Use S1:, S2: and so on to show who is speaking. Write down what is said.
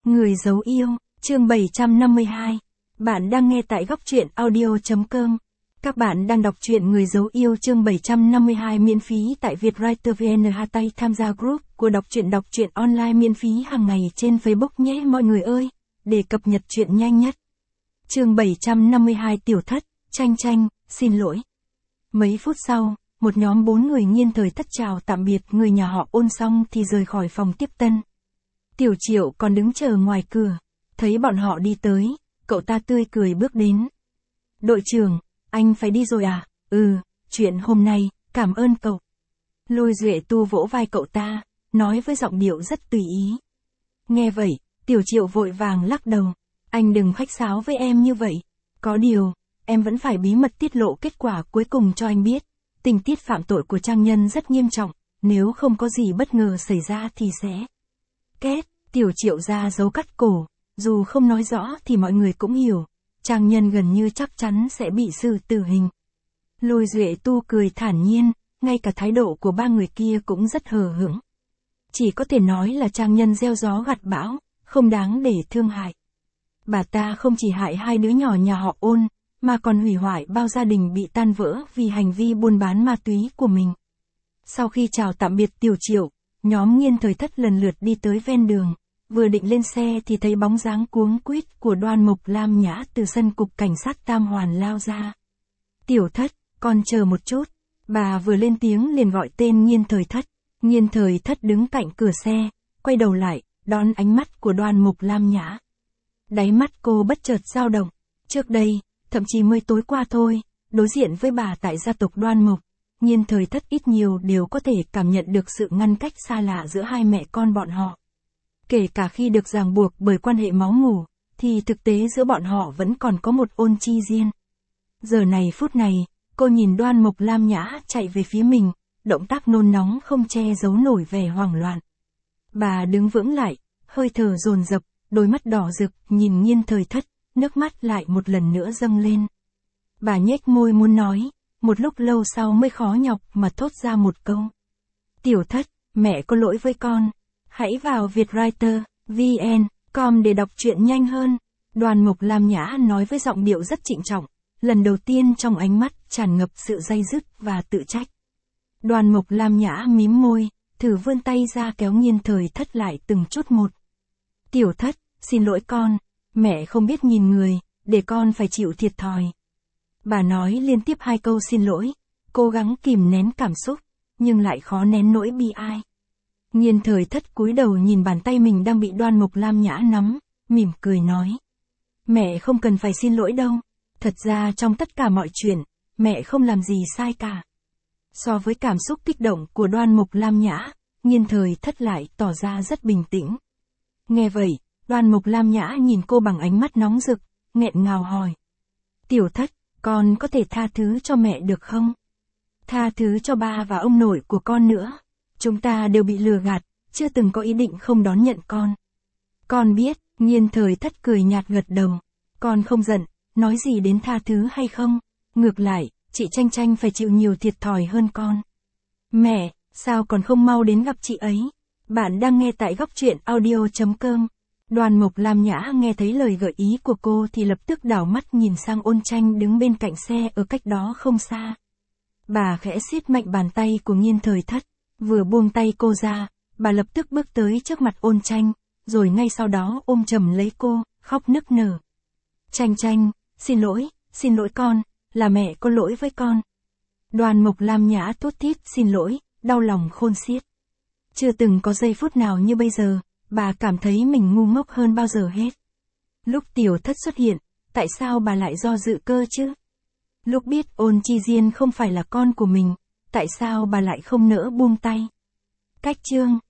S1: Người giấu yêu, chương 752. Bạn đang nghe tại góc truyện audio.com. Các bạn đang đọc truyện Người giấu yêu chương 752 miễn phí tại Vietwriter VN Hatay tham gia group của đọc truyện online miễn phí hàng ngày trên Facebook nhé mọi người ơi, để cập nhật truyện nhanh nhất. Chương 752 Tiểu thất, Chanh, xin lỗi. Mấy phút sau, một nhóm 4 người Nghiên Thời Thất chào tạm biệt người nhà họ Ôn xong thì rời khỏi phòng tiếp tân. Tiểu Triệu còn đứng chờ ngoài cửa, thấy bọn họ đi tới, cậu ta tươi cười bước đến. Đội trưởng, anh phải đi rồi à? Chuyện hôm nay, cảm ơn cậu. Lôi Duệ Tu vỗ vai cậu ta, nói với giọng điệu rất tùy ý. Nghe vậy, Tiểu Triệu vội vàng lắc đầu, anh đừng khách sáo với em như vậy. Có điều, em vẫn phải bí mật tiết lộ kết quả cuối cùng cho anh biết. Tình tiết phạm tội của Trang Nhân rất nghiêm trọng, nếu không có gì bất ngờ xảy ra thì sẽ... Kết, Tiểu Triệu ra dấu cắt cổ, dù không nói rõ thì mọi người cũng hiểu, Trang Nhân gần như chắc chắn sẽ bị xử tử hình. Lôi Duệ Tu cười thản nhiên, ngay cả thái độ của ba người kia cũng rất hờ hững. Chỉ có thể nói là Trang Nhân gieo gió gặt bão, không đáng để thương hại. Bà ta không chỉ hại hai đứa nhỏ nhà họ Ôn, mà còn hủy hoại bao gia đình bị tan vỡ vì hành vi buôn bán ma túy của mình. Sau khi chào tạm biệt Tiểu Triệu, nhóm Nghiên Thời Thất lần lượt đi tới ven đường, vừa định lên xe thì thấy bóng dáng cuống quýt của Đoan Mộc Lam Nhã từ sân cục cảnh sát Tam Hoàn lao ra. Tiểu Thất, con chờ một chút. Bà vừa lên tiếng liền gọi tên Nghiên Thời Thất. Nghiên Thời Thất đứng cạnh cửa xe, quay đầu lại, đón ánh mắt của Đoan Mộc Lam Nhã. Đáy mắt cô bất chợt dao động. Trước đây, thậm chí mới tối qua thôi, đối diện với bà tại gia tộc Đoan Mộc, Nghiên Thời Thất ít nhiều đều có thể cảm nhận được sự ngăn cách xa lạ giữa hai mẹ con bọn họ. Kể cả khi được ràng buộc bởi quan hệ máu mủ, thì thực tế giữa bọn họ vẫn còn có một Ôn Chi Diên. Giờ này phút này, cô nhìn Đoan Mộc Lam Nhã chạy về phía mình, động tác nôn nóng không che giấu nổi vẻ hoảng loạn. Bà đứng vững lại, hơi thở dồn dập, đôi mắt đỏ rực nhìn Nghiên Thời Thất, nước mắt lại một lần nữa dâng lên. Bà nhếch môi muốn nói, một lúc lâu sau mới khó nhọc mà thốt ra một câu. Tiểu Thất, mẹ có lỗi với con. Hãy vào Vietwriter, VN.com để đọc truyện nhanh hơn. Đoan Mộc Lam Nhã nói với giọng điệu rất trịnh trọng, lần đầu tiên trong ánh mắt tràn ngập sự day dứt và tự trách. Đoan Mộc Lam Nhã mím môi, thử vươn tay ra kéo Nghiên Thời Thất lại từng chút một. Tiểu Thất, xin lỗi con, mẹ không biết nhìn người, để con phải chịu thiệt thòi. Bà nói liên tiếp 2 câu xin lỗi, cố gắng kìm nén cảm xúc, nhưng lại khó nén nỗi bi ai. Nghiên Thời Thất cúi đầu nhìn bàn tay mình đang bị Đoan Mộc Lam Nhã nắm, mỉm cười nói. Mẹ không cần phải xin lỗi đâu, thật ra trong tất cả mọi chuyện, mẹ không làm gì sai cả. So với cảm xúc kích động của Đoan Mộc Lam Nhã, Nghiên Thời Thất lại tỏ ra rất bình tĩnh. Nghe vậy, Đoan Mộc Lam Nhã nhìn cô bằng ánh mắt nóng rực, nghẹn ngào hỏi. Tiểu Thất, con có thể tha thứ cho mẹ được không? Tha thứ cho ba và ông nội của con nữa. Chúng ta đều bị lừa gạt, chưa từng có ý định không đón nhận con. Con biết, Nghiên Thời Thất cười nhạt gật đầu. Con không giận, nói gì đến tha thứ hay không? Ngược lại, chị Chanh phải chịu nhiều thiệt thòi hơn con. Mẹ, sao còn không mau đến gặp chị ấy? Bạn đang nghe tại góc truyện audio.com. Đoan Mộc Lam Nhã nghe thấy lời gợi ý của cô thì lập tức đảo mắt nhìn sang Ôn Tranh đứng bên cạnh xe ở cách đó không xa. Bà khẽ siết mạnh bàn tay của Nghiên Thời Thất, vừa buông tay cô ra, bà lập tức bước tới trước mặt Ôn Tranh, rồi ngay sau đó ôm chầm lấy cô, khóc nức nở. Chanh, xin lỗi con, là mẹ có lỗi với con. Đoan Mộc Lam Nhã thút thít xin lỗi, đau lòng khôn xiết. Chưa từng có giây phút nào như bây giờ, bà cảm thấy mình ngu ngốc hơn bao giờ hết. Lúc Tiểu Thất xuất hiện, tại sao bà lại do dự cơ chứ? Lúc biết Ôn Chi Diên không phải là con của mình, tại sao bà lại không nỡ buông tay? Cách chương